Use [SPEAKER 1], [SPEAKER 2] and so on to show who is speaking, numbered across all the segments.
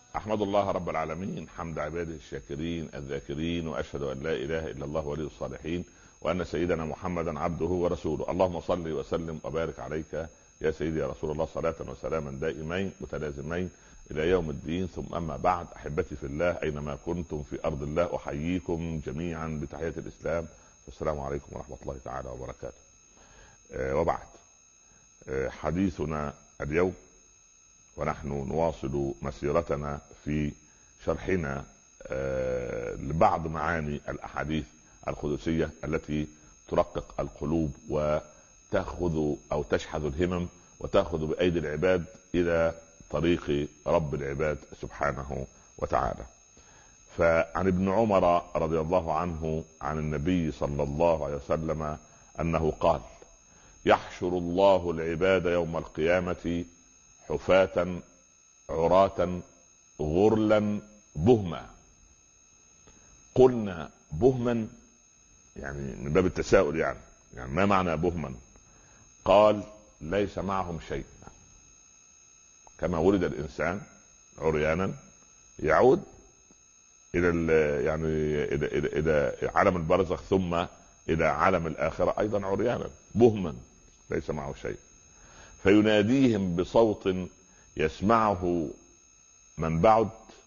[SPEAKER 1] أحمد الله رب العالمين حمد عباده الشاكرين الذاكرين، وأشهد أن لا إله إلا الله ولي الصالحين، وأن سيدنا محمدا عبده ورسوله. اللهم صل وسلم وبارك عليك يا سيدي يا رسول الله، صلاة وسلاما دائمين متلازمين إلى يوم الدين. ثم أما بعد، أحبتي في الله أينما كنتم في أرض الله، أحييكم جميعا بتحية الإسلام، السلام عليكم ورحمة الله تعالى وبركاته. وبعد، حديثنا اليوم ونحن نواصل مسيرتنا في شرحنا لبعض معاني الأحاديث القدسية التي ترقق القلوب وتأخذ أو تشحذ الهمم وتأخذ بأيدي العباد إلى طريق رب العباد سبحانه وتعالى. فعن ابن عمر رضي الله عنه عن النبي صلى الله عليه وسلم أنه قال: يحشر الله العباد يوم القيامة حفاة عراة غرلا بهما. قلنا بهما يعني من باب التساؤل، يعني ما معنى بهما؟ قال: ليس معهم شيء، كما ولد الإنسان عريانا يعود إلى إلى عالم البرزخ ثم إلى عالم الآخرة أيضا عريانا بهما ليس معه شيء، فيناديهم بصوت يسمعه من بعد،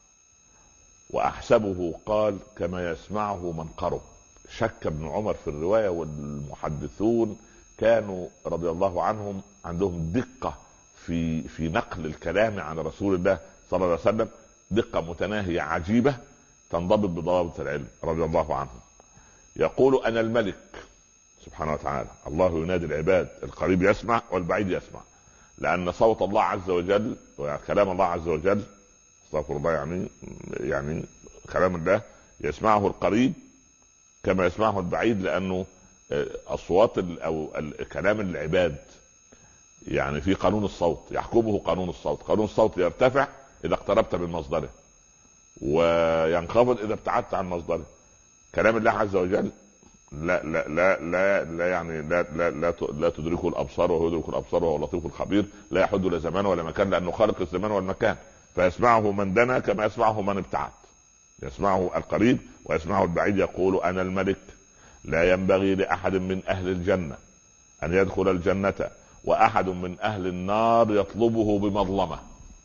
[SPEAKER 1] وأحسبه قال كما يسمعه من قرب. شك ابن عمر في الرواية، والمحدثون كانوا رضي الله عنهم عندهم دقة في نقل الكلام عن رسول الله صلى الله عليه وسلم، دقة متناهية عجيبة تنضبط بضوابط العلم رضي الله عنهم. يقول: أنا الملك سبحانه وتعالى. الله ينادي العباد، القريب يسمع والبعيد يسمع، لأن صوت الله عز وجل وكلام الله عز وجل، استغفر الله، يعني كلام الله يسمعه القريب كما يسمعه البعيد، لأنه أصوات أو كلام العباد يعني في قانون الصوت، يحكمه قانون الصوت. قانون الصوت يرتفع إذا اقتربت من مصدره، وينخفض إذا ابتعدت عن مصدره. كلام الله عز وجل لا لا لا لا لا يعني لا تدركه الابصار وهو يدرك الابصار وهو اللطيف الخبير، لا يحد لا زمان ولا مكان، لانه خالق الزمان والمكان، فيسمعه من دنا كما يسمعه من ابتعد، يسمعه القريب ويسمعه البعيد. يقول: انا الملك، لا ينبغي لاحد من اهل الجنه ان يدخل الجنه واحد من اهل النار يطلبه بمظلمه،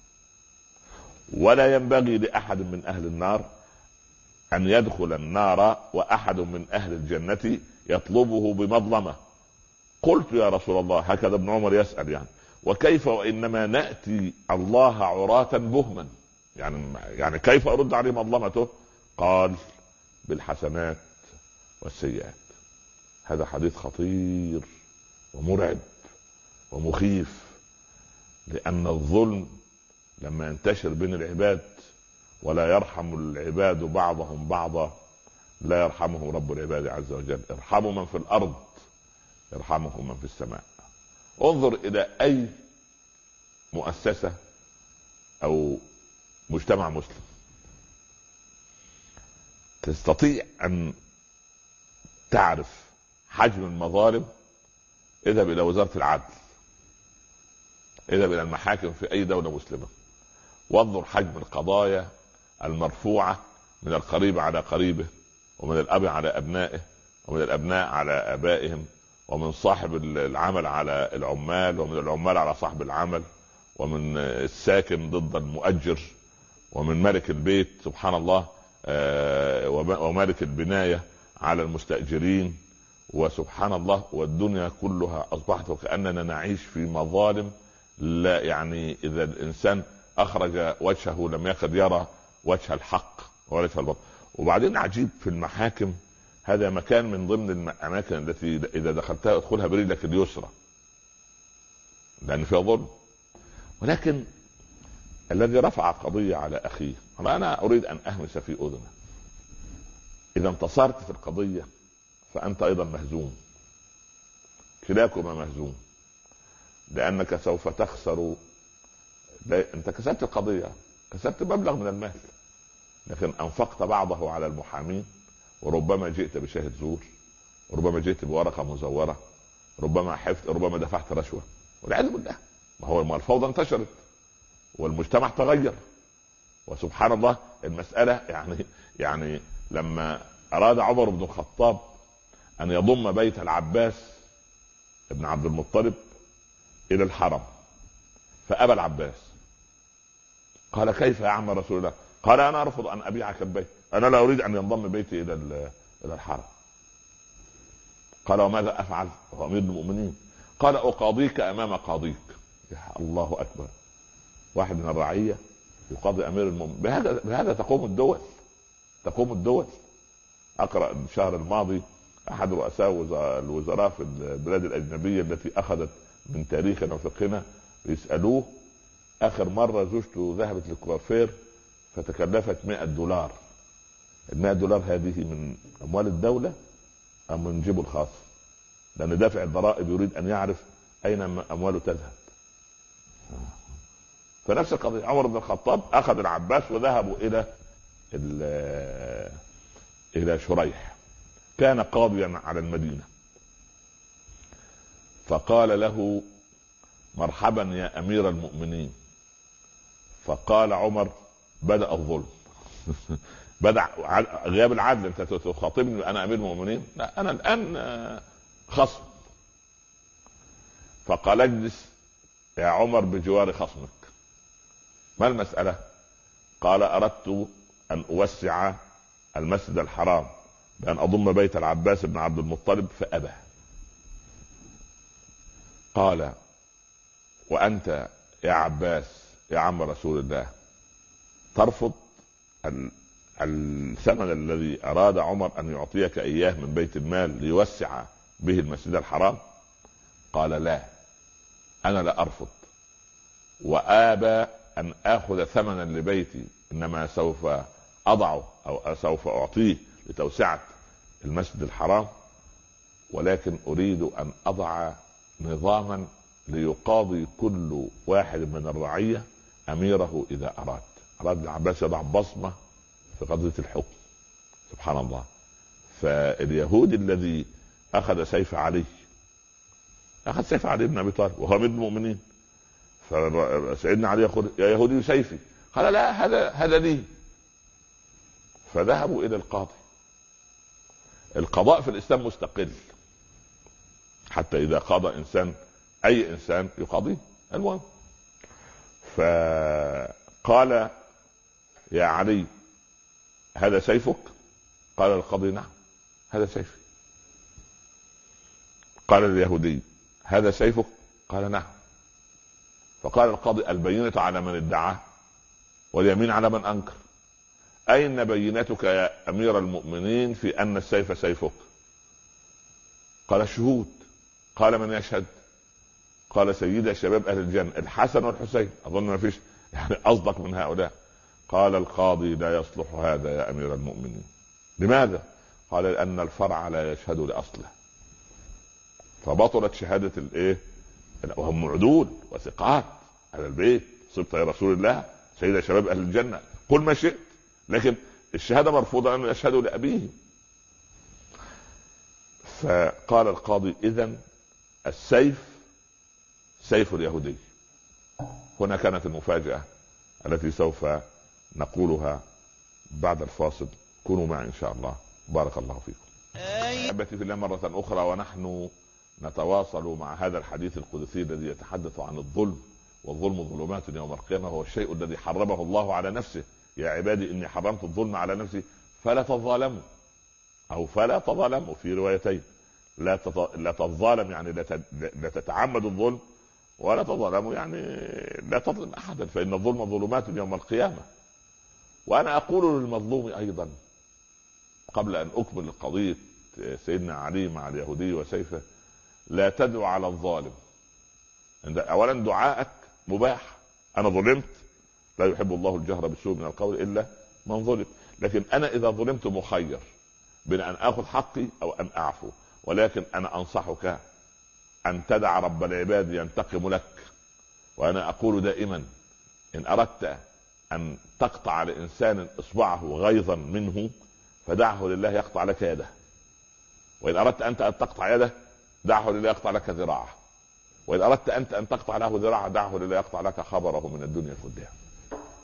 [SPEAKER 1] ولا ينبغي لاحد من اهل النار أن يدخل النار وأحد من أهل الجنة يطلبه بمظلمة. قلت: يا رسول الله، هكذا ابن عمر يسأل، يعني وكيف وإنما نأتي الله عراة بهما؟ يعني كيف أرد عليه مظلمته؟ قال: بالحسنات والسيئات. هذا حديث خطير ومرعب ومخيف، لأن الظلم لما ينتشر بين العباد ولا يرحم العباد بعضهم بعضا لا يرحمه رب العباد عز وجل. ارحموا من في الأرض يرحمهم من في السماء. انظر إلى أي مؤسسة أو مجتمع مسلم تستطيع أن تعرف حجم المظالم، اذهب إلى وزارة العدل، اذهب إلى المحاكم في أي دولة مسلمة، وانظر حجم القضايا المرفوعة من القريب على قريبه، ومن الأب على أبنائه، ومن الأبناء على آبائهم، ومن صاحب العمل على العمال، ومن العمال على صاحب العمل، ومن الساكن ضد المؤجر، ومن ملك البيت سبحان الله وملك البناية على المستأجرين، وسبحان الله. والدنيا كلها أصبحت وكأننا نعيش في مظالم، لا يعني إذا الإنسان أخرج وجهه لم يكد يرى وجه الحق ووجه الباطل. وبعدين عجيب، في المحاكم هذا مكان من ضمن الأماكن التي إذا دخلتها ادخلها برجلك اليسرى، لأن فيها ظلم. ولكن الذي رفع قضية على أخيه، أنا أريد أن أهمس في أذنه: إذا انتصرت في القضية فأنت أيضا مهزوم، كلاكما مهزوم، لأنك سوف تخسر. أنت كسبت القضية، كسبت مبلغ من المال، لكن أنفقت بعضه على المحامين، وربما جئت بشاهد زور، وربما جئت بورقة مزورة، ربما حفظت، ربما دفعت رشوة، والعياذ بالله. ما هو الفوضى انتشرت والمجتمع تغير، وسبحان الله المسألة يعني لما أراد عمر بن الخطاب أن يضم بيت العباس ابن عبد المطلب إلى الحرم فأبى العباس. قال كيف يا عم رسول الله؟ قال أنا أرفض أن أبيعك البيت، أنا لا أريد أن ينضم بيتي إلى الحرم. قال وماذا أفعل؟ هو أمير المؤمنين. قال أقاضيك أمام قاضيك. يا الله أكبر، واحد من الرعية يقاضي أمير المؤمنين. بهذا تقوم الدول. أقرأ الشهر الماضي أحد رؤساء الوزراء في البلاد الأجنبية التي أخذت من تاريخنا وفقهنا يسألوه آخر مرة زوجته ذهبت للكوافير فتكلفت $100. $100 هذه من أموال الدولة أم من جيبه الخاص؟ لأن دافع الضرائب يريد أن يعرف أين أمواله تذهب. فنفس القضية، عمر بن الخطاب أخذ العباس وذهبوا إلى شريح، كان قاضيا على المدينة. فقال له مرحبا يا أمير المؤمنين. فقال عمر بدأ الظلم. بدأ غياب العدل. انت تخاطبني انا امير المؤمنين؟ لا، انا الان خصم. فقال اجلس يا عمر بجوار خصمك. ما المسألة؟ قال اردت ان اوسع المسجد الحرام بان اضم بيت العباس بن عبد المطلب فابى. قال وانت يا عباس يا عم رسول الله ترفض الثمن الذي أراد عمر أن يعطيك إياه من بيت المال ليوسع به المسجد الحرام؟ قال لا، أنا لا أرفض وآبى أن آخذ ثمنا لبيتي، إنما سوف أضعه أو سوف أعطيه لتوسعة المسجد الحرام، ولكن أريد أن أضع نظاما ليقاضي كل واحد من الرعية أميره إذا أراد العباس يضع بصمة في قضية الحكم. سبحان الله. فاليهودي الذي أخذ سيف علي بن أبي طالب وهو من المؤمنين، فسيدنا علي يقول يا يهودي سيفي، قال لا هذا لي. فذهبوا إلى القاضي. القضاء في الإسلام مستقل، حتى إذا قضى إنسان أي إنسان يقاضيه. المهم فقال يا علي هذا سيفك؟ قال القاضي نعم هذا سيفي. قال اليهودي هذا سيفك؟ قال نعم. فقال القاضي البينة على من ادعى واليمين على من أنكر. أين بينتك يا أمير المؤمنين في أن السيف سيفك؟ قال الشهود. قال من يشهد؟ قال سيد شباب أهل الجنة الحسن والحسين. أظن ما فيش يعني أصدق من هؤلاء. قال القاضي لا يصلح هذا يا أمير المؤمنين. لماذا؟ قال لأن الفرع لا يشهد لأصله. فبطلت شهادة وهم عدول وثقات على البيت، صبت يا رسول الله سيد شباب أهل الجنة قل ما شئت، لكن الشهادة مرفوضة أن يشهدوا لأبيهم. فقال القاضي إذن السيف سيف اليهودي. هنا كانت المفاجأة التي سوف نقولها بعد الفاصل. كونوا معي إن شاء الله. بارك الله فيكم. أحبتي في الله مرة أخرى، ونحن نتواصل مع هذا الحديث القدسي الذي يتحدث عن الظلم، والظلم ظلمات يوم القيامة، هو الشيء الذي حرمه الله على نفسه. يا عبادي إني حرمت الظلم على نفسي فلا تظالموا، أو فلا تظالموا في روايتين. لا تظالم يعني لا تتعمد الظلم، ولا تظلموا يعني لا تظلم أحدا، فإن الظلم ظلمات يوم القيامة. وأنا أقول للمظلوم أيضا قبل أن أكمل قضية سيدنا علي مع اليهودي وسيفه، لا تدعو على الظالم. أولا دعائك مباح. أنا ظلمت، لا يحب الله الجهر بالسوء من القول إلا من ظلم، لكن أنا إذا ظلمت مخير بين أن أخذ حقي أو أن أعفو. ولكن أنا أنصحك أن تدع رب العباد ينتقم لك. وأنا أقول دائما إن أردت أن تقطع لإنسان إصبعه غيظا منه فدعه لله يقطع لك يده، وإن أردت أنت أن تقطع يده دعه لله يقطع لك ذراعه، وإن أردت أنت أن تقطع له ذراعه دعه لله يقطع لك خبره من الدنيا كلها.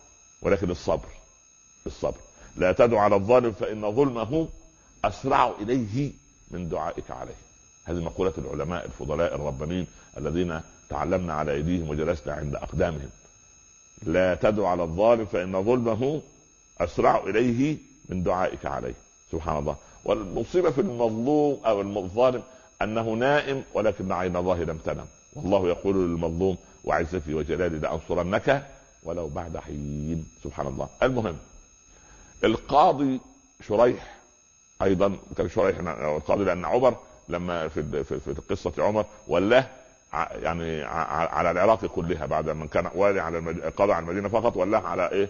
[SPEAKER 1] ولكن الصبر. لا تدع على الظالم فإن ظلمه أسرع إليه من دعائك عليه. هذه مقولة العلماء الفضلاء الربانيين الذين تعلمنا على أيديهم وجلسنا عند أقدامهم. لا تدع على الظالم فإن ظلمه أسرع إليه من دعائك عليه. سبحان الله. والمصيبة في المظلوم أو الظالم أنه نائم ولكن عين الله لم تنم، والله يقول للمظلوم وعزتي وجلالي لأنصرنك ولو بعد حين. سبحان الله. المهم القاضي شريح ايضا كان شريح القاضي، لان عمر لما في قصه عمر ولاه يعني على العراق كلها بعد ما كان والي على قضى على المدينه فقط، ولاه على ايه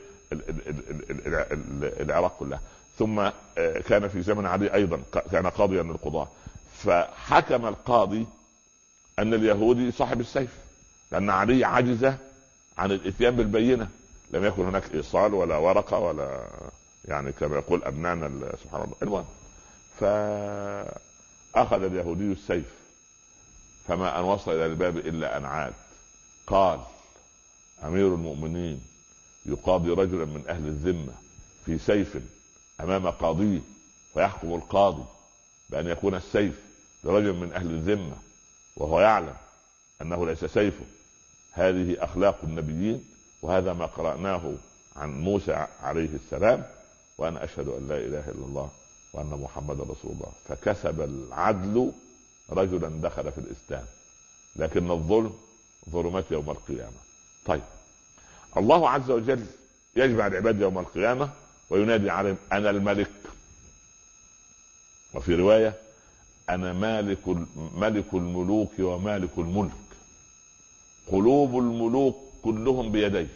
[SPEAKER 1] العراق كلها. ثم كان في زمن علي ايضا كان قاضيا للقضاة، فحكم القاضي ان اليهودي صاحب السيف، لان علي عجز عن الاتيان بالبينه، لم يكن هناك ايصال ولا ورقه ولا يعني كما يقول ابنائنا سبحان الله. المهم فاخذ اليهودي السيف، فما ان وصل الى الباب الا ان عاد قال: امير المؤمنين يقاضي رجلا من اهل الذمه في سيف امام قاضيه، فيحكم القاضي بان يكون السيف لرجل من اهل الذمه وهو يعلم انه ليس سيفه. هذه اخلاق النبيين، وهذا ما قرأناه عن موسى عليه السلام: وانا اشهد ان لا اله الا الله وان محمد رسول الله. فكسب العدل رجلا دخل في الاسلام، لكن الظلم ظلمات يوم القيامه. طيب الله عز وجل يجمع العباد يوم القيامه وينادي عليهم: انا الملك. وفي روايه: انا ملك الملوك ومالك الملك، قلوب الملوك كلهم بيدي،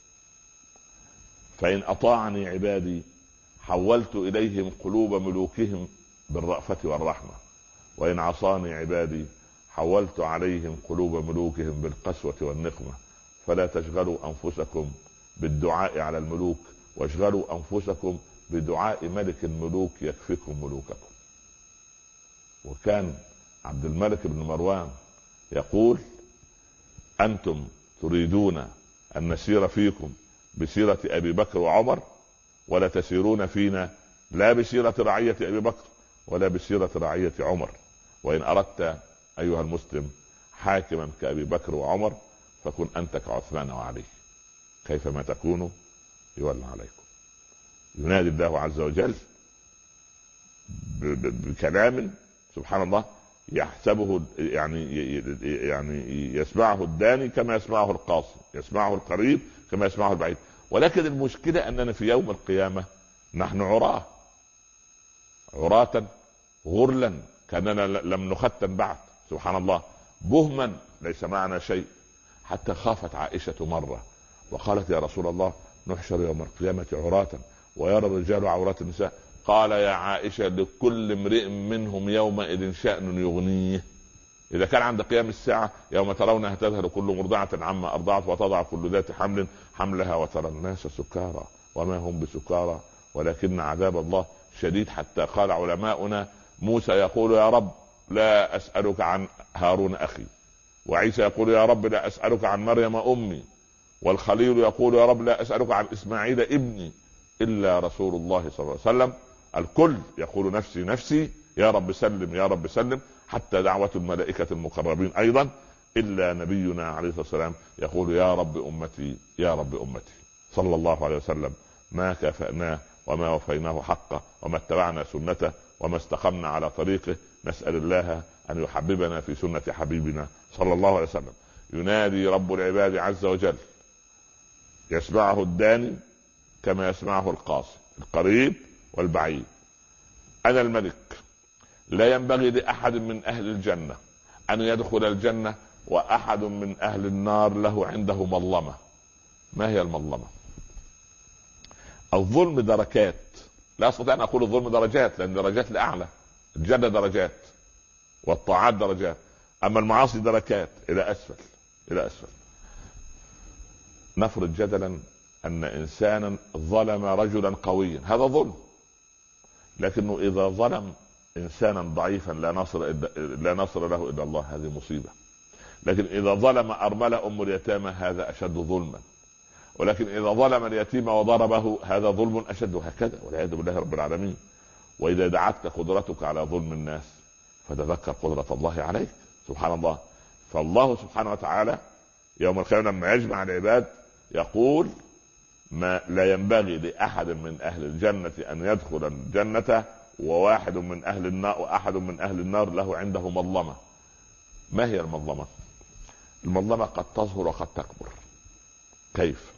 [SPEAKER 1] فإن أطاعني عبادي حولت إليهم قلوب ملوكهم بالرأفة والرحمة، وإن عصاني عبادي حولت عليهم قلوب ملوكهم بالقسوة والنقمة. فلا تشغلوا أنفسكم بالدعاء على الملوك، واشغلوا أنفسكم بدعاء ملك الملوك يكفيكم ملوككم. وكان عبد الملك بن مروان يقول: أنتم تريدون أن نسير فيكم بسيرة أبي بكر وعمر، ولا تسيرون فينا لا بسيرة رعية أبي بكر ولا بسيرة رعية عمر. وإن أردت أيها المسلم حاكما كأبي بكر وعمر فكن أنت كعثمان وعلي، كيفما تكونوا يولى عليكم. ينادي الله عز وجل بكلام سبحان الله يحسبه يعني يسمعه الداني كما يسمعه القاصي، يسمعه القريب كما يسمعه البعيد. ولكن المشكلة أننا في يوم القيامة نحن عراة غرلا، كأننا لم نختن بعد. سبحان الله. بهما ليس معنا شيء. حتى خافت عائشة مرة وقالت: يا رسول الله نحشر يوم القيامة عراة ويرى الرجال عورات النساء. قال: يا عائشة لكل امرئ منهم يومئذ شأن يغنيه. إذا كان عند قيام الساعة يوم ترونها تذهل كل مرضعة عما أرضعت وتضع كل ذات حمل حملها وترى الناس سكارى وما هم بسكارى ولكن عذاب الله شديد. حتى قال علماؤنا: موسى يقول: يا رب لا أسألك عن هارون أخي، وعيسى يقول: يا رب لا أسألك عن مريم أمي، والخليل يقول: يا رب لا أسألك عن إسماعيل ابني، إلا رسول الله صلى الله عليه وسلم الكل يقول: نفسي نفسي، يا رب سلم يا رب سلم. حتى دعوة الملائكة المقربين أيضا، إلا نبينا عليه الصلاة والسلام يقول: يا رب أمتي يا رب أمتي، صلى الله عليه وسلم. ما كافأناه وما وفيناه حقه وما اتبعنا سنته وما استقمنا على طريقه. نسأل الله أن يحببنا في سنة حبيبنا صلى الله عليه وسلم. ينادي رب العباد عز وجل، يسمعه الداني كما يسمعه القاصي، القريب والبعيد: أنا الملك، لا ينبغي لأحد من أهل الجنة أن يدخل الجنة وأحد من أهل النار له عنده مظلمة. ما هي المظلمة؟ الظلم دركات، لا أستطيع أن أقول الظلم درجات، لأن درجات لأعلى. الجنة درجات والطاعات درجات، أما المعاصي دركات إلى أسفل. نفرض جدلا أن إنسانا ظلم رجلا قويا، هذا ظلم، لكنه إذا ظلم إنسانا ضعيفا لا نصر له إلا الله، هذه مصيبة. لكن إذا ظلم أرملة أم اليتامى هذا أشد ظلما. ولكن اذا ظلم اليتيم وضربه هذا ظلم اشد، وهكذا والعياذ بالله رب العالمين. واذا دعتك قدرتك على ظلم الناس فتذكر قدرة الله عليك، سبحان الله. فالله سبحانه وتعالى يوم القيامة لما يجمع العباد يقول ما لا ينبغي لأحد من أهل الجنة أن يدخل الجنة وواحد من أهل النار وأحد من أهل النار له عنده مظلمة. ما هي المظلمة؟ المظلمة قد تظهر وقد تكبر. كيف؟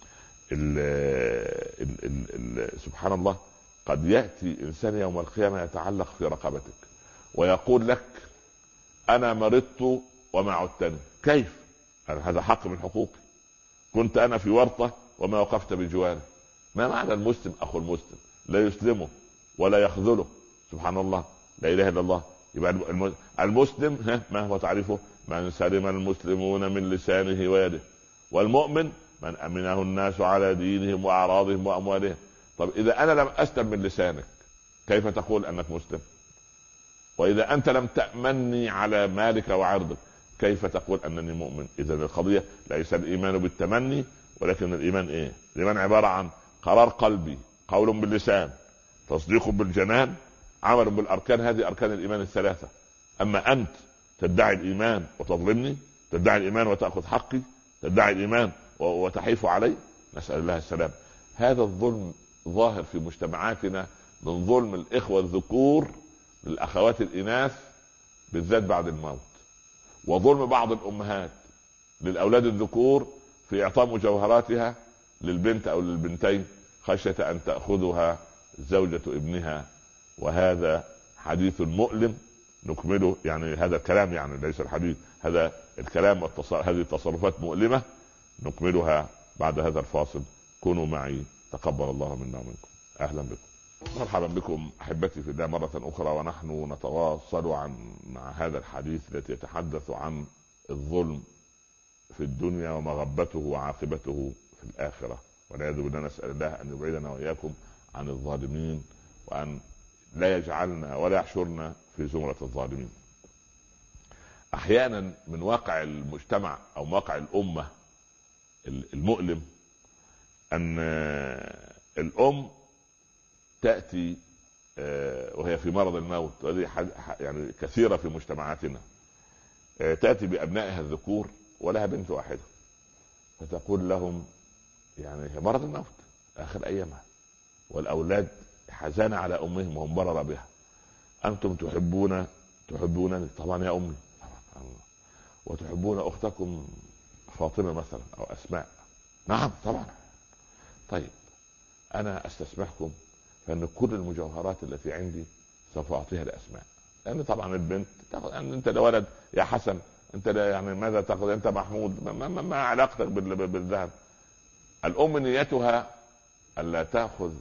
[SPEAKER 1] سبحان الله، قد يأتي إنسان يوم القيامة يتعلق في رقبتك ويقول لك أنا مرضت وما عدتني. كيف؟ هذا حق من حقوقي، كنت أنا في ورطة وما وقفت بجواره. ما معنى المسلم أخو المسلم؟ لا يسلمه ولا يخذله، سبحان الله، لا إله إلا الله. يبقى المسلم ما هو تعريفه؟ من سلم المسلمون من لسانه ويده، والمؤمن من أمنه الناس على دينهم وأعراضهم وأموالهم. طب إذا أنا لم أسلم من لسانك كيف تقول أنك مسلم؟ وإذا أنت لم تأمني على مالك وعرضك كيف تقول أنني مؤمن؟ إذا القضية ليس الإيمان بالتمني، ولكن الإيمان إيه؟ الإيمان عبارة عن قرار قلبي، قول باللسان، تصديق بالجنان، عمل بالأركان. هذه أركان الإيمان الثلاثة. أما أنت تدعي الإيمان وتظلمني، تدعي الإيمان وتأخذ حقي، تدعي الإيمان وتحيف علي، نسأل الله السلام. هذا الظلم ظاهر في مجتمعاتنا من ظلم الإخوة الذكور للأخوات الإناث بالذات بعد الموت، وظلم بعض الأمهات للأولاد الذكور في إعطاء مجوهراتها للبنت أو للبنتين خشية أن تأخذها زوجة ابنها. وهذا حديث مؤلم نكمله، يعني هذا الكلام، يعني ليس الحديث، هذا الكلام هذه التصرفات مؤلمة نكملها بعد هذا الفاصل. كونوا معي، تقبل الله منا ومنكم. أهلا بكم، مرحبا بكم أحبتي في الله مرة أخرى، ونحن نتواصل مع هذا الحديث الذي يتحدث عن الظلم في الدنيا ومغبته وعاقبته في الآخرة، والعياذ بالله. نسأل الله أن يبعدنا وإياكم عن الظالمين، وأن لا يجعلنا ولا يحشرنا في زمرة الظالمين. أحيانا من واقع المجتمع أو واقع الأمة المؤلم أن الأم تأتي وهي في مرض الموت، وهذه يعني كثيرة في مجتمعاتنا، تأتي بأبنائها الذكور ولها بنت واحدة، فتقول لهم يعني مرض الموت آخر أيامها، والأولاد حزان على أمهم وهم برر بها. أنتم تحبونني طبعا يا أمي، وتحبون أختكم فاطمة مثلا أو أسماء، نعم طبعا. طيب أنا أستسمحكم فإن كل المجوهرات التي عندي سوف أعطيها لأسماء، لأن طبعا البنت تاخذ، أنت لولد يا حسن، أنت يعني ماذا تأخذ أنت محمود، ما علاقتك بالذهب. الأم نيتها ألا تأخذ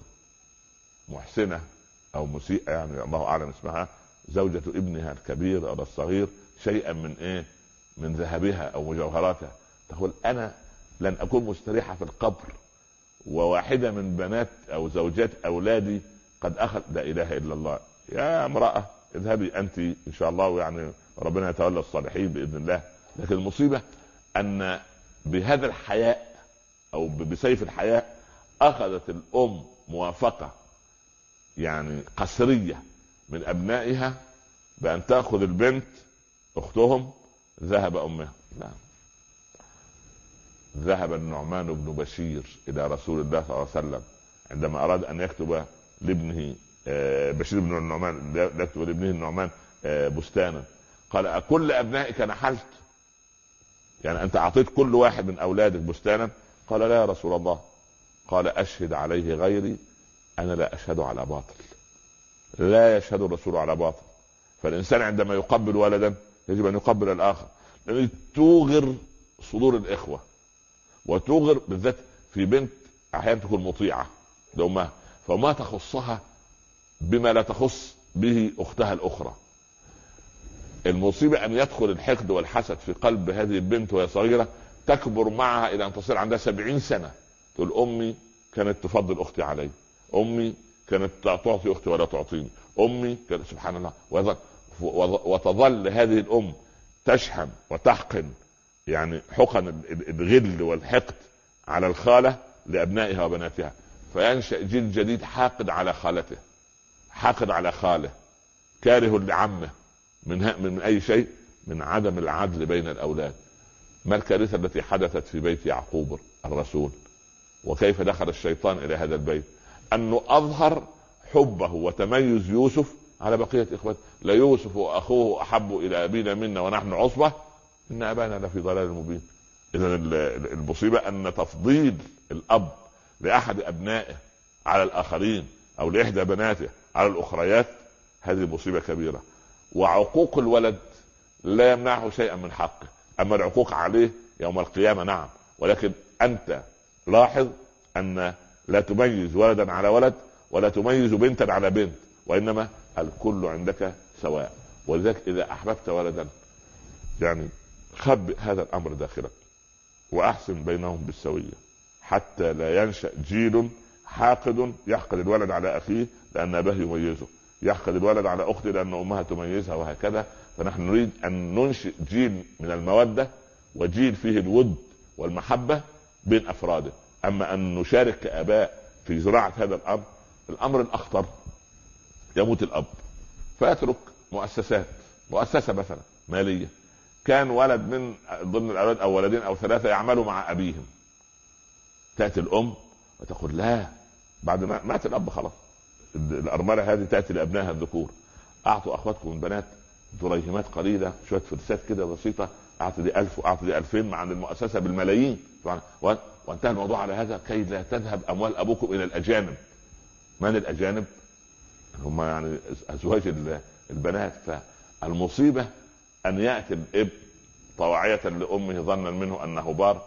[SPEAKER 1] محسنة أو مسيئة، يعني الله أعلم اسمها، زوجة ابنها الكبير أو الصغير شيئا من إيه، من ذهبها أو مجوهراتها. تقول أنا لن أكون مستريحة في القبر وواحدة من بنات أو زوجات أولادي قد أخذ. لا إله إلا الله. يا امرأة اذهبي أنت إن شاء الله، ويعني ربنا يتولى الصالحين بإذن الله. لكن المصيبة أن بهذا الحياء أو بسيف الحياء أخذت الأم موافقة يعني قسرية من أبنائها بأن تأخذ البنت أختهم ذهب أمها. نعم، ذهب النعمان بن بشير إلى رسول الله صلى الله عليه وسلم عندما أراد أن يكتب لابنه بشير بن النعمان، يكتب لابنه النعمان بستانا، قال أكل أبنائك نحلت؟ يعني أنت أعطيت كل واحد من أولادك بستانا؟ قال لا يا رسول الله. قال أشهد عليه غيري، أنا لا أشهد على باطل. لا يشهد الرسول على باطل. فالإنسان عندما يقبل ولدا يجب أن يقبل الآخر، لأن توغر صدور الإخوة، وتوغر بالذات في بنت أحيانا تكون مطيعة لأمها، فما تخصها بما لا تخص به أختها الأخرى. المصيبة أن يدخل الحقد والحسد في قلب هذه البنت وهي صغيرة، تكبر معها إلى أن تصير عندها 70 سنة تقول أمي كانت تفضل أختي علي، أمي كانت تعطي أختي ولا تعطيني، أمي كانت، سبحان الله. وتظل هذه الأم تشحن وتحقن يعني حقن الغل والحقد على الخالة لأبنائها وبناتها، فينشأ جيل جديد حاقد على خالته، حاقد على خاله، كاره لعمه، من أي شيء، من عدم العدل بين الأولاد. ما الكارثة التي حدثت في بيت يعقوب الرسول؟ وكيف دخل الشيطان إلى هذا البيت؟ أنه أظهر حبه وتميز يوسف على بقية إخوته. ليوسف وأخوه أحب إلى أبينا منا ونحن عصبة إن أبانا لفي ضلال مبين. إذا المصيبة أن تفضيل الأب لأحد أبنائه على الآخرين أو لإحدى بناته على الأخريات هذه مصيبة كبيرة. وعقوق الولد لا يمنعه شيئا من حقه، أما العقوق عليه يوم القيامة نعم، ولكن أنت لاحظ أن لا تميز ولدا على ولد ولا تميز بنتا على بنت، وإنما الكل عندك سواء. ولذلك إذا أحببت ولدا يعني خبئ هذا الأمر داخلك وأحسن بينهم بالسوية، حتى لا ينشأ جيل حاقد يحقد الولد على أخيه لأن أباه يميزه، يحقد الولد على أخته لأن أمها تميزها، وهكذا. فنحن نريد أن ننشئ جيل من المودة وجيل فيه الود والمحبة بين أفراده. أما أن نشارك كآباء في زراعة هذا الأمر الأخطر، يموت الأب فيترك مؤسسة مثلا مالية، كان ولد من ضمن الأولاد أو ولدين أو ثلاثة يعملوا مع أبيهم، تأتي الأم وتقول لا، بعد ما مات الأب خلاص الأرملة هذه تأتي لأبنائها الذكور، أعطوا أخواتكم البنات دريهمات قليلة، شوية فلسات كده بسيطة، أعطي دي 1000 وأعطي دي 2000 مع المؤسسة بالملايين، وانتهى الموضوع على هذا، كي لا تذهب أموال أبوكم إلى الأجانب. من الأجانب؟ هم يعني أزواج البنات. فالمصيبة أن يأتي الابن طواعية لأمه ظنا منه أنه بار.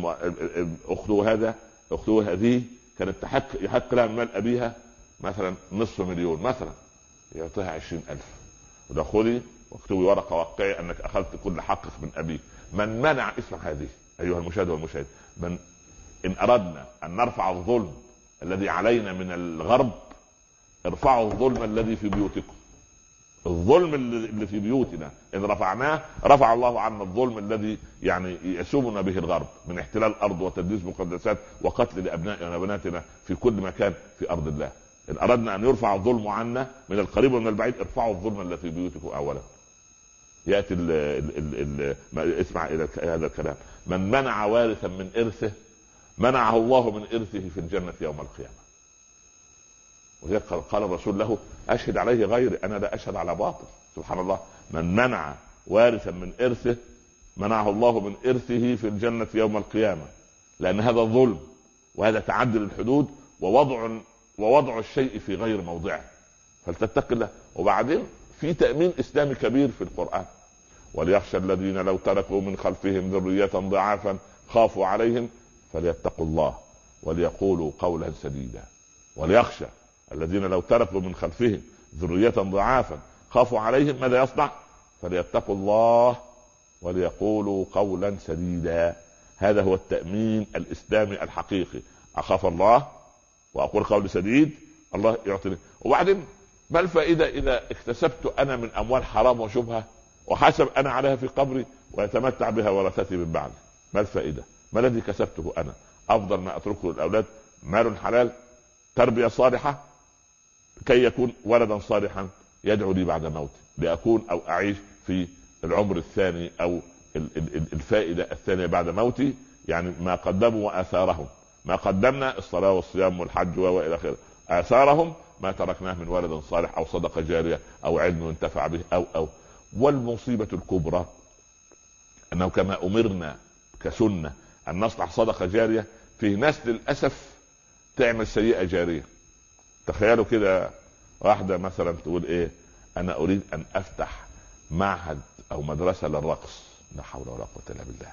[SPEAKER 1] أخته هذه كانت يحق لها من مال أبيها مثلا 500,000 مثلا، يعطيها 20,000 وده خذي واكتبي ورقة وقعي أنك أخذت كل حقك من أبيك. من منع، اسمع هذه أيها المشاهد والمشاهد، إن أردنا أن نرفع الظلم الذي علينا من الغرب، ارفعوا الظلم الذي في بيوتكم. الظلم اللي في بيوتنا إن رفعناه رفع الله عنا الظلم الذي يعني يسومنا به الغرب من احتلال الأرض وتدنيس مقدسات وقتل لأبنائنا وبناتنا في كل مكان في أرض الله. إن أردنا أن يرفع الظلم عنا من القريب ومن البعيد، ارفعوا الظلم الذي في بيوتكم أولا. يأتي اسمع إلى هذا الكلام: من منع وارثا من إرثه منعه الله من إرثه في الجنة يوم القيامة. وذلك قال الرسول له: أشهد عليه غيري، أنا لا أشهد على باطل. سبحان الله، من منع وارثا من إرثه منعه الله من إرثه في الجنة يوم القيامة، لأن هذا ظلم وهذا تعدي الحدود ووضع الشيء في غير موضعه، فلتتق الله. وبعدين في تأمين إسلامي كبير في القرآن: وليخشى الذين لو تركوا من خلفهم ذرية ضعافا خافوا عليهم فليتقوا الله وليقولوا قولا سديدا. وليخشى الذين لو تركوا من خلفهم ذرية ضعافا خافوا عليهم ماذا يصنع؟ فليتقوا الله وليقولوا قولا سديدا. هذا هو التأمين الإسلامي الحقيقي: أخاف الله وأقول قول سديد، الله يعطيني. وبعدين ما الفائدة إذا اكتسبت أنا من أموال حرام وشبهة وحسب أنا عليها في قبري ويتمتع بها ورثتي من بعد؟ ما الفائدة؟ ما الذي كسبته أنا؟ أفضل ما أتركه للأولاد مال حلال، تربية صالحة، كي يكون ولدا صالحا يدعو لي بعد موتي، لأكون أو أعيش في العمر الثاني أو الفائدة الثانية بعد موتي. يعني ما قدموا وآثارهم، ما قدمنا الصلاة والصيام والحج وإلى آخره، آثارهم ما تركناه من ولد صالح أو صدقة جارية أو علم ينتفع به أو. والمصيبة الكبرى أنه كما أمرنا كسنة أن نصنع صدقة جارية، في ناس للأسف تعمل سيئة جارية. تخيلوا كده واحدة مثلا تقول إيه: أنا أريد أن أفتح معهد أو مدرسة للرقص. لا حول ولا قوة إلا بالله.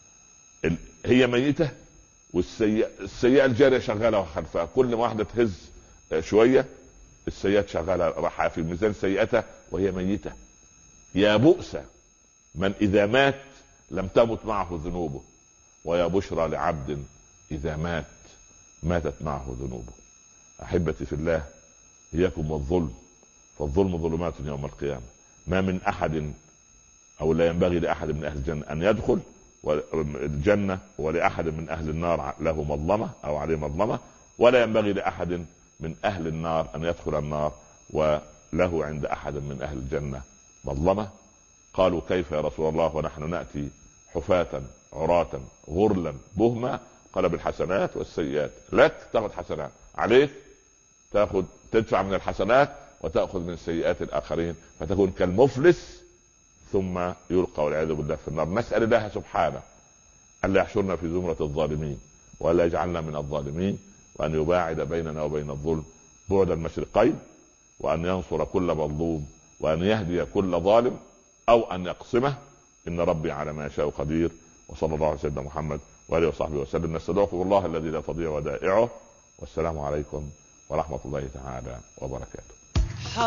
[SPEAKER 1] هي ميتة والسيئة الجارية شغالة خلفها، كل واحدة تهز شوية السيئات شغالة راح في ميزان سيئتها وهي ميتة. يا بؤس من إذا مات لم تمت معه ذنوبه، ويا بشرى لعبد إذا ماتت معه ذنوبه. أحبتي في الله، إياكم والظلم، فالظلم ظلمات يوم القيامة. ما من أحد أو لا ينبغي لأحد من أهل الجنة أن يدخل الجنة، ولأحد من أهل النار له مظلمة أو عليه مظلمة، ولا ينبغي لأحد من أهل النار أن يدخل النار وله عند أحد من أهل الجنة مظلمة. قالوا كيف يا رسول الله ونحن نأتي حفاة عراة غرلا بهما؟ قال بالحسنات والسيئات. لك تاخذ حسنات، عليك تدفع من الحسنات وتأخذ من سيئات الآخرين، فتكون كالمفلس ثم يلقى والعياذ بالله في النار. نسأل الله سبحانه ألا يحشرنا في زمرة الظالمين، ولا يجعلنا من الظالمين، وأن يباعد بيننا وبين الظلم بعد المشرقين، وأن ينصر كل مظلوم، وأن يهدي كل ظالم، أو أن يقسمه. إن ربي على ما يشاء قدير. وصلى الله على سيدنا محمد وآله وصحبه وسلم. نستودعكم الله الذي لا تضيع ودائعه، والسلام عليكم ورحمة الله تعالى وبركاته.